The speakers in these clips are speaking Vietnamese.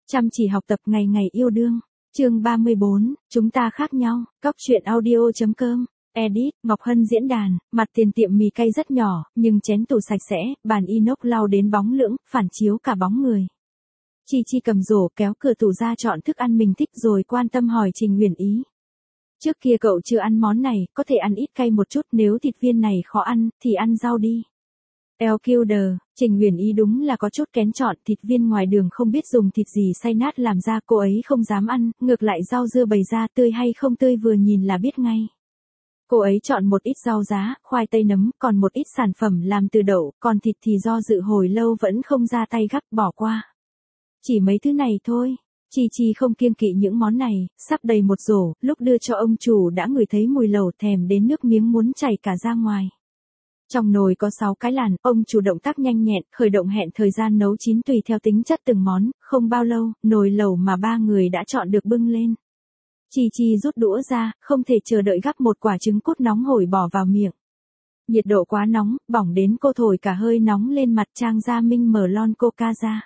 Chăm chỉ học tập ngày ngày yêu đương. Chương 34, chúng ta khác nhau. Cóc truyện audio.com. Edit, Ngọc Hân diễn đàn, mặt tiền tiệm mì cay rất nhỏ, nhưng chén tủ sạch sẽ, bàn inox lau đến bóng lưỡng, phản chiếu cả bóng người. Chi Chi cầm rổ kéo cửa tủ ra chọn thức ăn mình thích rồi quan tâm hỏi Trình Uyển Ý. Trước kia cậu chưa ăn món này, có thể ăn ít cay một chút, nếu thịt viên này khó ăn, thì ăn rau đi. LQD, Trình Uyển Ý đúng là có chút kén chọn, thịt viên ngoài đường không biết dùng thịt gì xay nát làm ra, cô ấy không dám ăn, ngược lại rau dưa bày ra tươi hay không tươi vừa nhìn là biết ngay. Cô ấy chọn một ít rau giá, khoai tây nấm, còn một ít sản phẩm làm từ đậu, còn thịt thì do dự hồi lâu vẫn không ra tay gắp bỏ qua. Chỉ mấy thứ này thôi. Chi Chi không kiêng kỵ những món này, sắp đầy một rổ, lúc đưa cho ông chủ đã ngửi thấy mùi lẩu thèm đến nước miếng muốn chảy cả ra ngoài. Trong nồi có 6 cái làn, ông chủ động tác nhanh nhẹn, khởi động hẹn thời gian nấu chín tùy theo tính chất từng món, không bao lâu, nồi lẩu mà 3 người đã chọn được bưng lên. Chi Chi rút đũa ra, không thể chờ đợi gắp một quả trứng cút nóng hổi bỏ vào miệng. Nhiệt độ quá nóng, bỏng đến cô thổi cả hơi nóng lên mặt. Trang Gia Minh mở lon coca ra.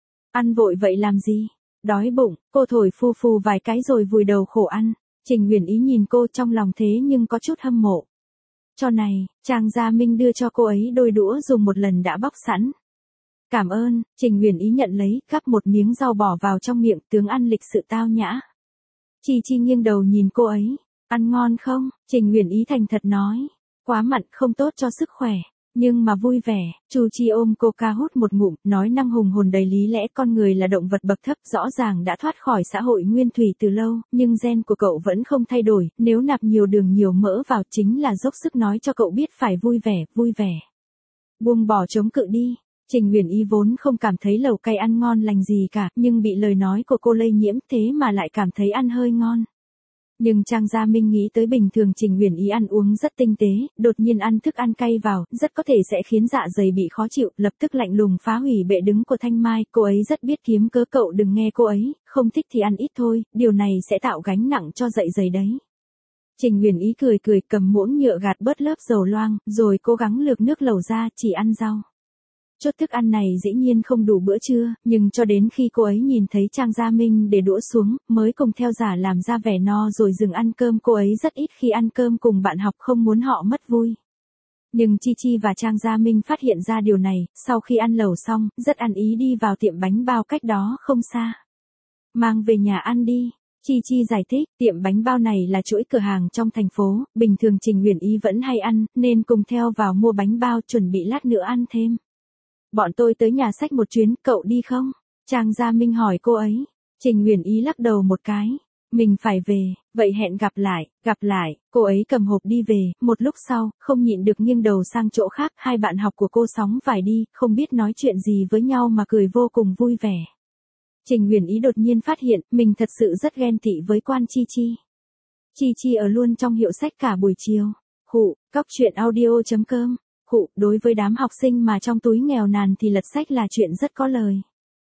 Ăn vội vậy làm gì? Đói bụng, cô thổi phù phù vài cái rồi vùi đầu khổ ăn. Trình Uyển Ý nhìn cô trong lòng thế nhưng có chút hâm mộ. Cho này, Trang Gia Minh đưa cho cô ấy đôi đũa dùng một lần đã bóc sẵn. Cảm ơn, Trình Uyển Ý nhận lấy, gắp một miếng rau bỏ vào trong miệng, tướng ăn lịch sự tao nhã. Chi Chi nghiêng đầu nhìn cô ấy, ăn ngon không? Trình Uyển Ý thành thật nói, quá mặn không tốt cho sức khỏe, nhưng mà vui vẻ. Chu Chi ôm coca hút một ngụm, nói năng hùng hồn đầy lý lẽ, con người là động vật bậc thấp, rõ ràng đã thoát khỏi xã hội nguyên thủy từ lâu, nhưng gen của cậu vẫn không thay đổi, nếu nạp nhiều đường nhiều mỡ vào chính là dốc sức nói cho cậu biết phải vui vẻ. Buông bỏ chống cự đi. Trình Uyển Ý vốn không cảm thấy lẩu cay ăn ngon lành gì cả, nhưng bị lời nói của cô lây nhiễm thế mà lại cảm thấy ăn hơi ngon. Nhưng Trang Gia Minh nghĩ tới bình thường Trình Uyển Ý ăn uống rất tinh tế, đột nhiên ăn thức ăn cay vào, rất có thể sẽ khiến dạ dày bị khó chịu, lập tức lạnh lùng phá hủy bệ đứng của Thanh Mai, cô ấy rất biết kiếm cớ, cậu đừng nghe cô ấy, không thích thì ăn ít thôi, điều này sẽ tạo gánh nặng cho dạ dày đấy. Trình Uyển Ý cười cầm muỗng nhựa gạt bớt lớp dầu loang, rồi cố gắng lược nước lẩu ra, chỉ ăn rau. Chút thức ăn này dĩ nhiên không đủ bữa trưa, nhưng cho đến khi cô ấy nhìn thấy Trang Gia Minh để đũa xuống, mới cùng theo giả làm ra vẻ no rồi dừng ăn cơm. Cô ấy rất ít khi ăn cơm cùng bạn học, không muốn họ mất vui. Nhưng Chi Chi và Trang Gia Minh phát hiện ra điều này, sau khi ăn lẩu xong, rất ăn ý đi vào tiệm bánh bao cách đó không xa. Mang về nhà ăn đi. Chi Chi giải thích, tiệm bánh bao này là chuỗi cửa hàng trong thành phố, bình thường Trình Uyển Ý vẫn hay ăn, nên cùng theo vào mua bánh bao chuẩn bị lát nữa ăn thêm. Bọn tôi tới nhà sách một chuyến, cậu đi không? Trang Gia Minh hỏi cô ấy. Trình Uyển Ý lắc đầu một cái. Mình phải về, vậy hẹn gặp lại. Cô ấy cầm hộp đi về, một lúc sau, không nhịn được nghiêng đầu sang chỗ khác, hai bạn học của cô sóng vải đi, không biết nói chuyện gì với nhau mà cười vô cùng vui vẻ. Trình Uyển Ý đột nhiên phát hiện, mình thật sự rất ghen tị với Quan Chi Chi. Chi Chi ở luôn trong hiệu sách cả buổi chiều. Cóc truyện audio.com. Đối với đám học sinh mà trong túi nghèo nàn thì lật sách là chuyện rất có lời.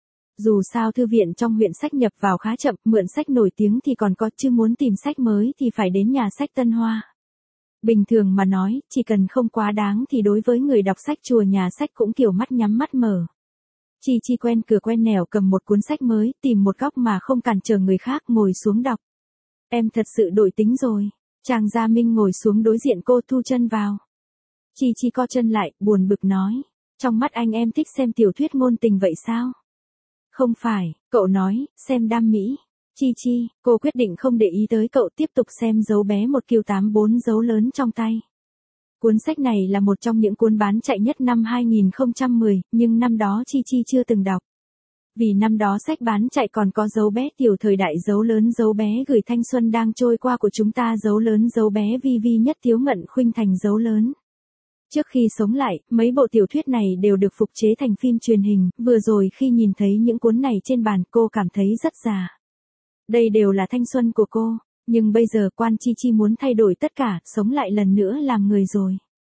Dù sao thư viện trong huyện sách nhập vào khá chậm, mượn sách nổi tiếng thì còn có, chứ muốn tìm sách mới thì phải đến nhà sách Tân Hoa. Bình thường mà nói, chỉ cần không quá đáng thì đối với người đọc sách chùa nhà sách cũng kiểu mắt nhắm mắt mở. Chi Chi quen cửa quen nẻo cầm một cuốn sách mới, tìm một góc mà không cản trở người khác, ngồi xuống đọc. Em thật sự đổi tính rồi. Trang Gia Minh ngồi xuống đối diện cô, thu chân vào. Chi Chi co chân lại, buồn bực nói. Trong mắt anh em thích xem tiểu thuyết ngôn tình vậy sao? Không phải, cậu nói, xem đam mỹ. Chi Chi, cô quyết định không để ý tới cậu, tiếp tục xem Dấu bé một kiều 84 dấu lớn trong tay. Cuốn sách này là một trong những cuốn bán chạy nhất năm 2010, nhưng năm đó Chi Chi chưa từng đọc. Vì năm đó sách bán chạy còn có Dấu bé tiểu thời đại dấu lớn dấu bé gửi thanh xuân đang trôi qua của chúng ta, dấu lớn dấu bé vi vi nhất thiếu ngận khuynh thành dấu lớn. Trước khi sống lại, mấy bộ tiểu thuyết này đều được phục chế thành phim truyền hình, vừa rồi khi nhìn thấy những cuốn này trên bàn cô cảm thấy rất già. Đây đều là thanh xuân của cô, nhưng bây giờ Quan Chi Chi muốn thay đổi tất cả, sống lại lần nữa làm người rồi.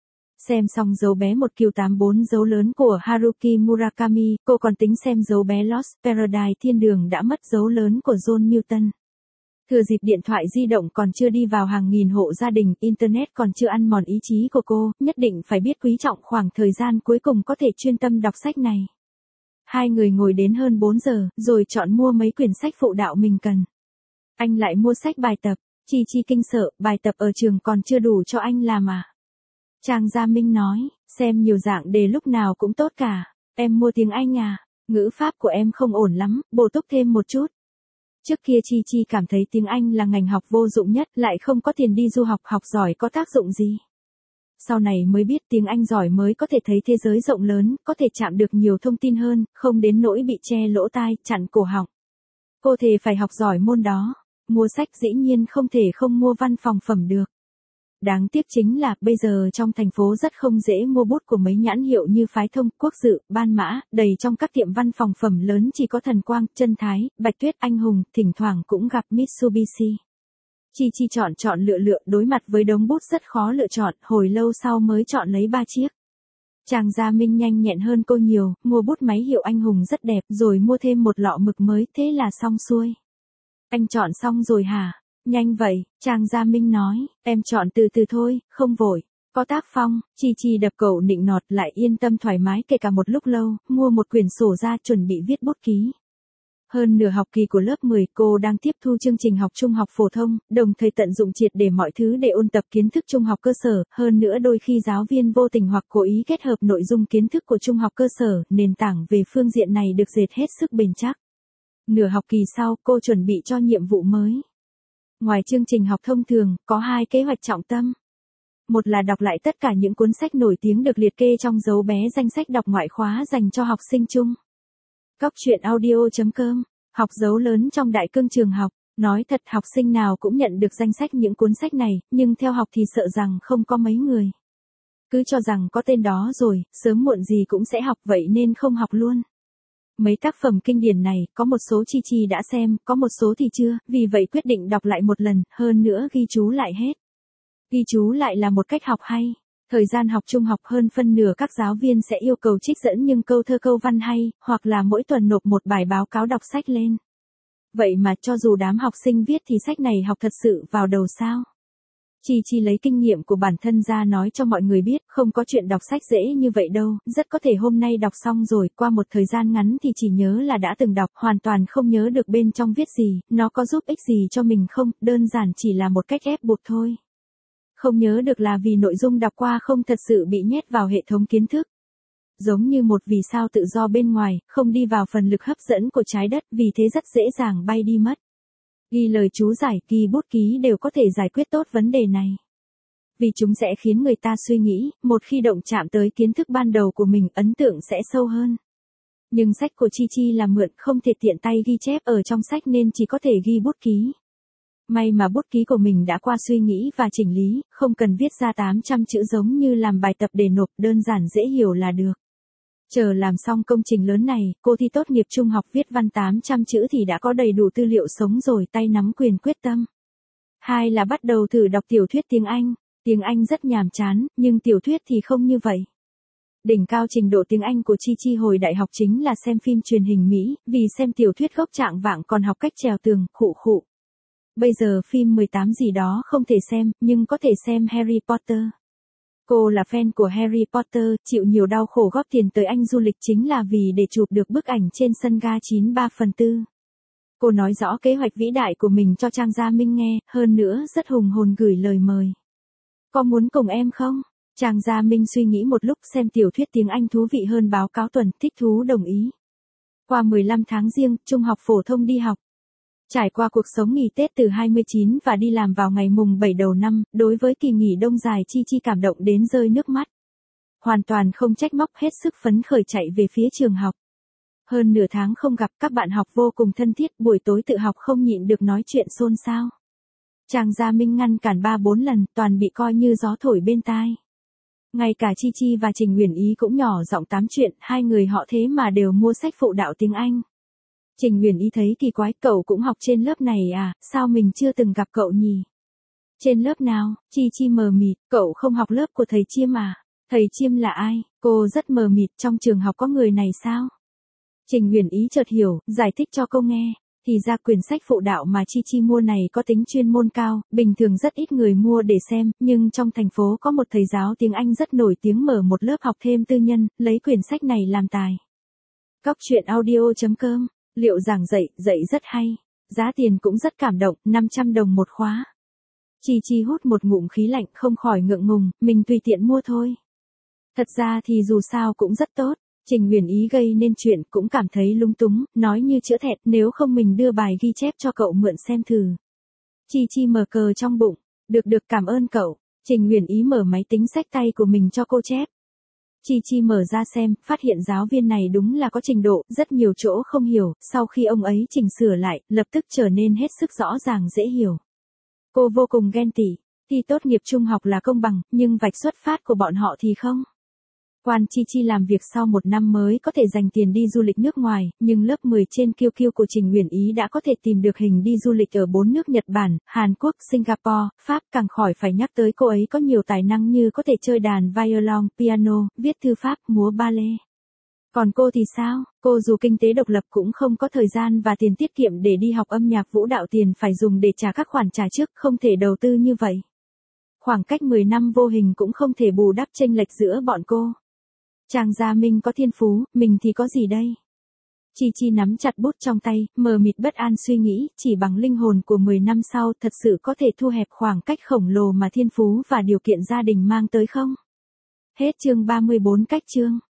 Xem xong Dấu bé một kiều 84 dấu lớn của Haruki Murakami, cô còn tính xem Dấu bé Lost Paradise thiên đường đã mất dấu lớn của John Milton. Thừa dịp điện thoại di động còn chưa đi vào hàng nghìn hộ gia đình, Internet còn chưa ăn mòn ý chí của cô, nhất định phải biết quý trọng khoảng thời gian cuối cùng có thể chuyên tâm đọc sách này. Hai người ngồi đến hơn 4 giờ, rồi chọn mua mấy quyển sách phụ đạo mình cần. Anh lại mua sách bài tập. Chi Chi kinh sợ, bài tập ở trường còn chưa đủ cho anh làm à? Trang Gia Minh nói, xem nhiều dạng đề lúc nào cũng tốt cả. Em mua tiếng Anh à? Ngữ pháp của em không ổn lắm, bổ túc thêm một chút. Trước kia Chi Chi cảm thấy tiếng Anh là ngành học vô dụng nhất, lại không có tiền đi du học, học giỏi có tác dụng gì. Sau này mới biết tiếng Anh giỏi mới có thể thấy thế giới rộng lớn, có thể chạm được nhiều thông tin hơn, không đến nỗi bị che lỗ tai, chặn cổ họng. Cô thề phải học giỏi môn đó. Mua sách dĩ nhiên không thể không mua văn phòng phẩm được. Đáng tiếc chính là, bây giờ trong thành phố rất không dễ mua bút của mấy nhãn hiệu như Phái Thông, Quốc Dự, Ban Mã, đầy trong các tiệm văn phòng phẩm lớn chỉ có Thần Quang, Trân Thái, Bạch Tuyết, Anh Hùng, thỉnh thoảng cũng gặp Mitsubishi. Chi Chi chọn lựa, đối mặt với đống bút rất khó lựa chọn, hồi lâu sau mới chọn lấy 3 chiếc. Trang Gia Minh nhanh nhẹn hơn cô nhiều, mua bút máy hiệu Anh Hùng rất đẹp, rồi mua thêm một lọ mực mới, thế là xong xuôi. Anh chọn xong rồi hả? Nhanh vậy, Trang Gia Minh nói, em chọn từ từ thôi, không vội. Có tác phong, Chi Chi đập cậu nịnh nọt lại yên tâm thoải mái kể cả một lúc lâu, mua một quyển sổ ra chuẩn bị viết bút ký. Hơn nửa học kỳ của lớp 10 cô đang tiếp thu chương trình học trung học phổ thông, đồng thời tận dụng triệt để mọi thứ để ôn tập kiến thức trung học cơ sở, hơn nữa đôi khi giáo viên vô tình hoặc cố ý kết hợp nội dung kiến thức của trung học cơ sở, nền tảng về phương diện này được dệt hết sức bền chắc. Nửa học kỳ sau, cô chuẩn bị cho nhiệm vụ mới. Ngoài chương trình học thông thường, có 2 kế hoạch trọng tâm. Một là đọc lại tất cả những cuốn sách nổi tiếng được liệt kê trong dấu bé danh sách đọc ngoại khóa dành cho học sinh chung. Cóc truyện audio.com, học dấu lớn trong đại cương trường học. Nói thật học sinh nào cũng nhận được danh sách những cuốn sách này, nhưng theo học thì sợ rằng không có mấy người. Cứ cho rằng có tên đó rồi, sớm muộn gì cũng sẽ học vậy nên không học luôn. Mấy tác phẩm kinh điển này, có một số Chi Chi đã xem, có một số thì chưa, vì vậy quyết định đọc lại một lần, hơn nữa ghi chú lại hết. Ghi chú lại là một cách học hay. Thời gian học trung học hơn phân nửa các giáo viên sẽ yêu cầu trích dẫn những câu thơ câu văn hay, hoặc là mỗi tuần nộp một bài báo cáo đọc sách lên. Vậy mà cho dù đám học sinh viết thì sách này học thật sự vào đầu sao? Chi Chi lấy kinh nghiệm của bản thân ra nói cho mọi người biết, không có chuyện đọc sách dễ như vậy đâu, rất có thể hôm nay đọc xong rồi, qua một thời gian ngắn thì chỉ nhớ là đã từng đọc, hoàn toàn không nhớ được bên trong viết gì, nó có giúp ích gì cho mình không, đơn giản chỉ là một cách ép buộc thôi. Không nhớ được là vì nội dung đọc qua không thật sự bị nhét vào hệ thống kiến thức. Giống như một vì sao tự do bên ngoài, không đi vào phần lực hấp dẫn của trái đất, vì thế rất dễ dàng bay đi mất. Ghi lời chú giải, ghi bút ký đều có thể giải quyết tốt vấn đề này. Vì chúng sẽ khiến người ta suy nghĩ, một khi động chạm tới kiến thức ban đầu của mình, ấn tượng sẽ sâu hơn. Nhưng sách của Chi Chi là mượn, không thể tiện tay ghi chép ở trong sách nên chỉ có thể ghi bút ký. May mà bút ký của mình đã qua suy nghĩ và chỉnh lý, không cần viết ra 800 chữ giống như làm bài tập để nộp, đơn giản dễ hiểu là được. Chờ làm xong công trình lớn này, cô thi tốt nghiệp trung học viết văn 800 chữ thì đã có đầy đủ tư liệu sống rồi, tay nắm quyền quyết tâm. 2 là bắt đầu thử đọc tiểu thuyết tiếng Anh. Tiếng Anh rất nhàm chán, nhưng tiểu thuyết thì không như vậy. Đỉnh cao trình độ tiếng Anh của Chi Chi hồi đại học chính là xem phim truyền hình Mỹ, vì xem tiểu thuyết gốc trạng vạng còn học cách trèo tường, khụ khụ. Bây giờ phim 18 gì đó không thể xem, nhưng có thể xem Harry Potter. Cô là fan của Harry Potter, chịu nhiều đau khổ góp tiền tới Anh du lịch chính là vì để chụp được bức ảnh trên sân ga 93/4. Cô nói rõ kế hoạch vĩ đại của mình cho Trang Gia Minh nghe, hơn nữa rất hùng hồn gửi lời mời. Có muốn cùng em không? Trang Gia Minh suy nghĩ một lúc, xem tiểu thuyết tiếng Anh thú vị hơn báo cáo tuần, thích thú đồng ý. Qua 15 tháng Giêng, trung học phổ thông đi học. Trải qua cuộc sống nghỉ Tết từ 29 và đi làm vào ngày mùng 7 đầu năm, đối với kỳ nghỉ đông dài Chi Chi cảm động đến rơi nước mắt. Hoàn toàn không trách móc, hết sức phấn khởi chạy về phía trường học. Hơn nửa tháng không gặp, các bạn học vô cùng thân thiết, buổi tối tự học không nhịn được nói chuyện xôn xao. Trang Gia Minh ngăn cản 3-4 lần, toàn bị coi như gió thổi bên tai. Ngay cả Chi Chi và Trình Uyển Ý cũng nhỏ giọng tám chuyện, hai người họ thế mà đều mua sách phụ đạo tiếng Anh. Trình Uyển Ý thấy kỳ quái, cậu cũng học trên lớp này à, sao mình chưa từng gặp cậu nhỉ? Trên lớp nào? Chi Chi mờ mịt, cậu không học lớp của thầy Chiêm à? Thầy Chiêm là ai? Cô rất mờ mịt, trong trường học có người này sao? Trình Uyển Ý chợt hiểu, giải thích cho cô nghe. Thì ra quyển sách phụ đạo mà Chi Chi mua này có tính chuyên môn cao, bình thường rất ít người mua để xem, nhưng trong thành phố có một thầy giáo tiếng Anh rất nổi tiếng mở một lớp học thêm tư nhân, lấy quyển sách này làm tài. Cóc truyện audio.com, liệu giảng dạy rất hay, giá tiền cũng rất cảm động, 500 đồng một khóa. Chi Chi hút một ngụm khí lạnh không khỏi ngượng ngùng, mình tùy tiện mua thôi. Thật ra thì dù sao cũng rất tốt, Trình Huyền Ý gây nên chuyện cũng cảm thấy lung túng, nói như chữa thẹn nếu không mình đưa bài ghi chép cho cậu mượn xem thử. Chi Chi mở cờ trong bụng, được cảm ơn cậu, Trình Huyền Ý mở máy tính xách tay của mình cho cô chép. Chi Chi mở ra xem, phát hiện giáo viên này đúng là có trình độ, rất nhiều chỗ không hiểu, sau khi ông ấy chỉnh sửa lại, lập tức trở nên hết sức rõ ràng dễ hiểu. Cô vô cùng ghen tị, thi tốt nghiệp trung học là công bằng, nhưng vạch xuất phát của bọn họ thì không. Quan Chi Chi làm việc sau 1 năm mới có thể dành tiền đi du lịch nước ngoài, nhưng lớp 10 trên QQ của Trình Huyền Ý đã có thể tìm được hình đi du lịch ở 4 nước Nhật Bản, Hàn Quốc, Singapore, Pháp, càng khỏi phải nhắc tới cô ấy có nhiều tài năng như có thể chơi đàn violon, piano, viết thư pháp, múa ballet. Còn cô thì sao? Cô dù kinh tế độc lập cũng không có thời gian và tiền tiết kiệm để đi học âm nhạc vũ đạo, tiền phải dùng để trả các khoản trả trước, không thể đầu tư như vậy. Khoảng cách 10 năm vô hình cũng không thể bù đắp chênh lệch giữa bọn cô. Trang Gia Minh có thiên phú, mình thì có gì đây? Chi Chi nắm chặt bút trong tay, mờ mịt bất an suy nghĩ, chỉ bằng linh hồn của 10 năm sau thật sự có thể thu hẹp khoảng cách khổng lồ mà thiên phú và điều kiện gia đình mang tới không? Hết chương 34 cách chương.